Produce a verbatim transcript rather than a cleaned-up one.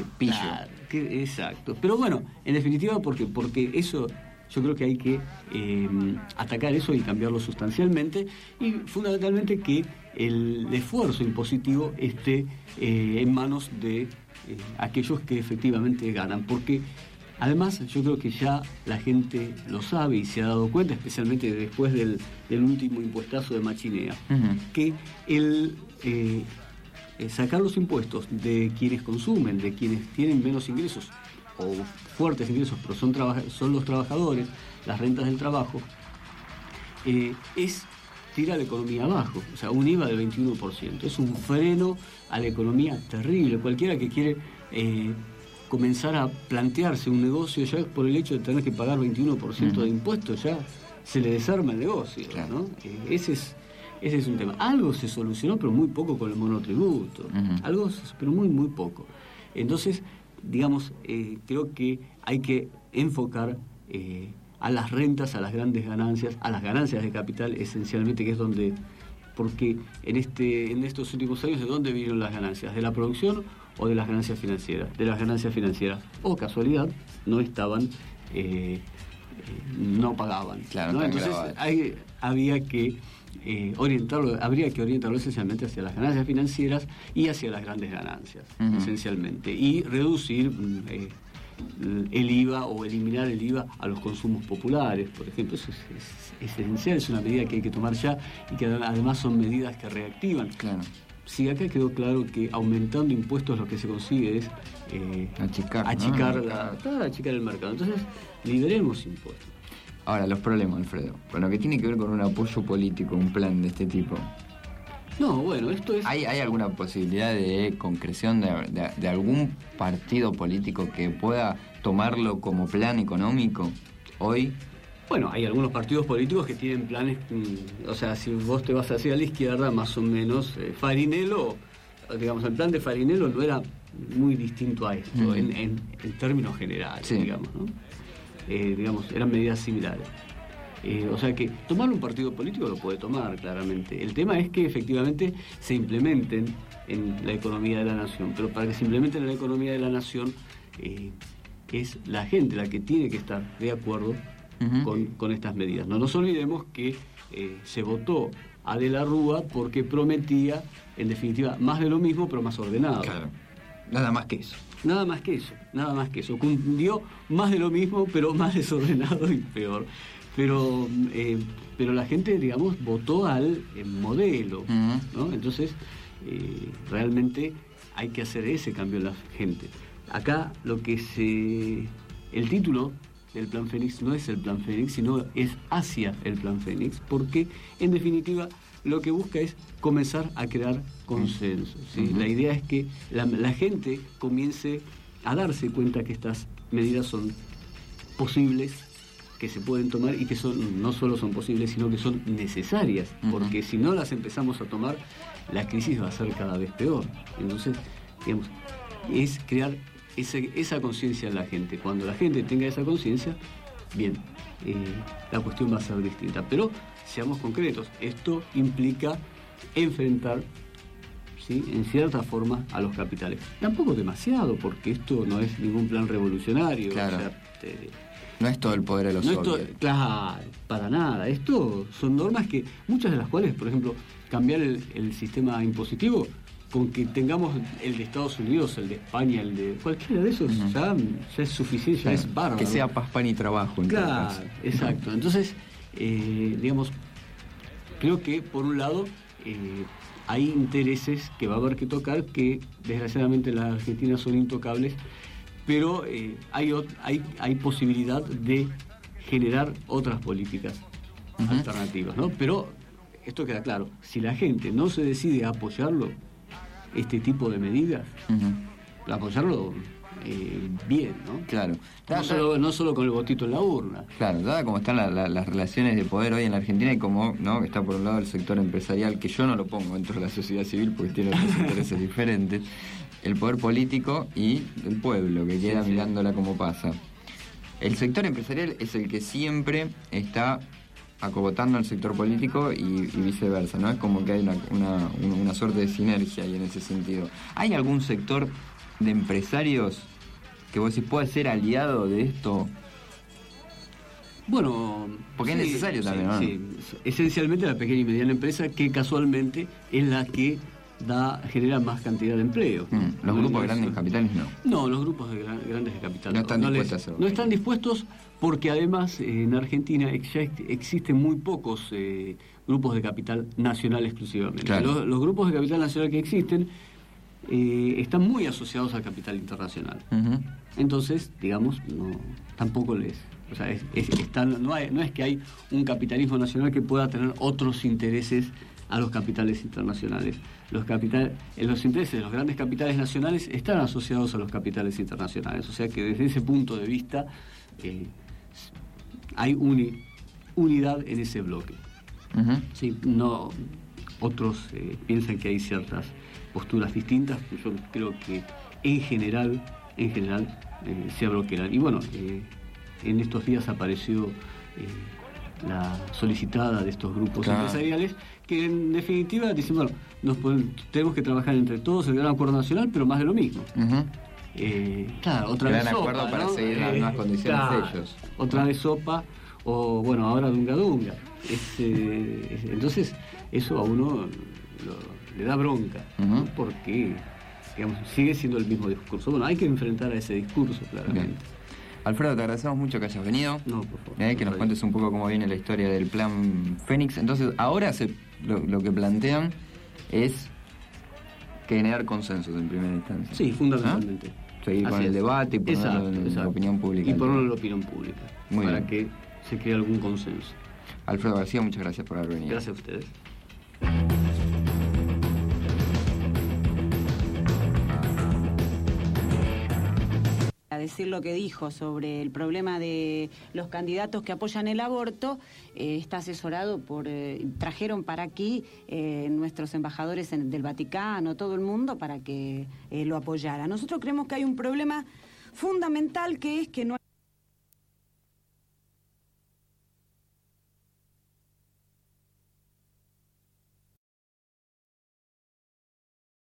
pillo. Claro, que, exacto. Pero bueno, en definitiva, porque porque eso yo creo que hay que eh, atacar eso y cambiarlo sustancialmente, y fundamentalmente que el esfuerzo impositivo esté eh, en manos de eh, aquellos que efectivamente ganan, porque además yo creo que ya la gente lo sabe y se ha dado cuenta, especialmente después del, del último impuestazo de Machinea, uh-huh. que el eh, sacar los impuestos de quienes consumen, de quienes tienen menos ingresos o fuertes ingresos, pero son, traba- son los trabajadores, las rentas del trabajo, eh, es tirar la economía abajo. O sea, un I V A del veintiuno por ciento. Es un freno a la economía terrible. Cualquiera que quiere eh, comenzar a plantearse un negocio ya por el hecho de tener que pagar veintiuno por ciento uh-huh. de impuestos, ya se le desarma el negocio, claro. ¿no? Eh, ese es ese es un tema. Algo se solucionó, pero muy poco con el monotributo. Uh-huh. Algo, pero muy, muy poco. Entonces, digamos, eh, creo que hay que enfocar eh, a las rentas, a las grandes ganancias, a las ganancias de capital, esencialmente, que es donde, porque en este en estos últimos años, ¿de dónde vinieron las ganancias? ¿De la producción o de las ganancias financieras? De las ganancias financieras. O, casualidad, no estaban, eh, eh, no pagaban. Claro, ¿no? Entonces, hay, había que Eh, orientarlo, habría que orientarlo esencialmente hacia las ganancias financieras y hacia las grandes ganancias, uh-huh. esencialmente, y reducir eh, el I V A o eliminar el I V A a los consumos populares, por ejemplo. Eso es, es, es esencial, es una medida que hay que tomar ya y que además son medidas que reactivan. Claro. Sí, acá quedó claro que aumentando impuestos lo que se consigue es eh, achicar, achicar, ¿no? la, claro, achicar el mercado. Entonces, liberemos impuestos. Ahora, los problemas, Alfredo, con lo que tiene que ver con un apoyo político, un plan de este tipo. No, bueno, esto es... ¿Hay, hay alguna posibilidad de concreción de, de, de algún partido político que pueda tomarlo como plan económico hoy? Bueno, hay algunos partidos políticos que tienen planes, o sea, si vos te vas hacia la izquierda, más o menos, eh, Farinello, digamos, el plan de Farinello no era muy distinto a esto, uh-huh. en, en, en términos generales, sí. digamos, ¿no? Eh, digamos, eran medidas similares. Eh, o sea que tomar un partido político lo puede tomar, claramente. El tema es que efectivamente se implementen en la economía de la nación, pero para que se implementen en la economía de la nación eh, es la gente la que tiene que estar de acuerdo uh-huh. con, con estas medidas. No nos olvidemos que eh, se votó a De la Rúa porque prometía, en definitiva, más de lo mismo, pero más ordenado. Claro, nada más que eso. Nada más que eso, nada más que eso. Cumplió más de lo mismo, pero más desordenado y peor. Pero eh, pero la gente, digamos, votó al eh, modelo, uh-huh. ¿no? Entonces, eh, realmente hay que hacer ese cambio en la gente. Acá lo que se... El título del Plan Fénix no es el Plan Fénix, sino es hacia el Plan Fénix, porque, en definitiva, lo que busca es comenzar a crear consenso, ¿sí? Uh-huh. La idea es que la, la gente comience a darse cuenta que estas medidas son posibles, que se pueden tomar y que son no solo son posibles, sino que son necesarias, uh-huh. porque si no las empezamos a tomar, la crisis va a ser cada vez peor. Entonces, digamos, es crear ese, esa conciencia en la gente. Cuando la gente tenga esa conciencia, bien, eh, la cuestión va a ser distinta. Pero seamos concretos, esto implica enfrentar, ¿sí?, en cierta forma a los capitales. Tampoco demasiado, porque esto no es ningún plan revolucionario. Claro. O sea, te, no es todo el poder de los no soviets. Esto, claro, para nada. Esto son normas que, muchas de las cuales, por ejemplo, cambiar el, el sistema impositivo, con que tengamos el de Estados Unidos, el de España, el de cualquiera de esos, uh-huh. ya, ya es suficiente, ya claro, es bárbaro. Que sea paz, pan y trabajo. En claro, exacto. Entonces, eh, digamos, creo que por un lado eh, hay intereses que va a haber que tocar que desgraciadamente en la Argentina son intocables, pero eh, hay, hay, hay posibilidad de generar otras políticas uh-huh. alternativas, ¿no? Pero esto queda claro, si la gente no se decide a apoyarlo, este tipo de medidas, uh-huh. apoyarlo eh, bien, ¿no? Claro. No solo, no solo con el votito en la urna. Claro, dada como están la, la, las relaciones de poder hoy en la Argentina y como, ¿no?, está por un lado el sector empresarial, que yo no lo pongo dentro de la sociedad civil porque tiene otros intereses diferentes, el poder político y el pueblo que queda sí, mirándola sí. como pasa. El sector empresarial es el que siempre está acobotando al sector político y, y viceversa, ¿no? Es como que hay una, una, una suerte de sinergia ahí en ese sentido. ¿Hay algún sector de empresarios que vos decís puede ser aliado de esto? Bueno, porque sí, es necesario sí, también, ¿no? Sí. Esencialmente la pequeña y mediana empresa, que casualmente es la que da genera más cantidad de empleo. Mm, los no, grupos no de grandes es, capitales no. No, los grupos de gran, grandes de capital no están no, dispuestos les, a hacerlo. No están dispuestos porque además eh, en Argentina ya existen muy pocos eh, grupos de capital nacional exclusivamente. Claro. Los, los grupos de capital nacional que existen eh, están muy asociados al capital internacional. Uh-huh. Entonces, digamos, no tampoco les... O sea, es, es, están, no, hay, no es que hay un capitalismo nacional que pueda tener otros intereses a los capitales internacionales. Los, capital, los intereses de los grandes capitales nacionales están asociados a los capitales internacionales. O sea que desde ese punto de vista eh, hay uni, unidad en ese bloque. Uh-huh. Sí, no, otros eh, piensan que hay ciertas posturas distintas, yo creo que en general, en general eh, se bloquean. Y bueno, eh, en estos días apareció eh, la solicitada de estos grupos claro. empresariales que en definitiva dicen, bueno, nos podemos, tenemos que trabajar entre todos el gran acuerdo nacional, pero más de lo mismo. Uh-huh. eh, claro, otra gran vez sopa, acuerdo para ¿no? seguir las mismas eh, condiciones claro, de ellos. Otra vez sopa, o bueno, ahora dunga dunga. Es, eh, es, entonces, eso a uno lo, le da bronca, uh-huh. ¿no? Porque digamos, sigue siendo el mismo discurso. Bueno, hay que enfrentar a ese discurso, claramente. Bien. Alfredo, te agradecemos mucho que hayas venido. No, por favor. Eh, que nos cuentes un poco cómo viene la historia del plan Fénix. Entonces, ahora se, lo, lo que plantean es generar consensos en primera instancia. Sí, fundamentalmente. ¿Ah? Seguir Así con es. el debate y ponerlo exacto, en exacto. la opinión pública. Y ponerlo en la opinión pública. Muy para bien. que se cree algún consenso. Alfredo García, muchas gracias por haber venido. Gracias a ustedes. A decir lo que dijo sobre el problema de los candidatos que apoyan el aborto, eh, está asesorado por, eh, trajeron para aquí eh, nuestros embajadores en, del Vaticano, todo el mundo, para que eh, lo apoyara. Nosotros creemos que hay un problema fundamental que es que no hay...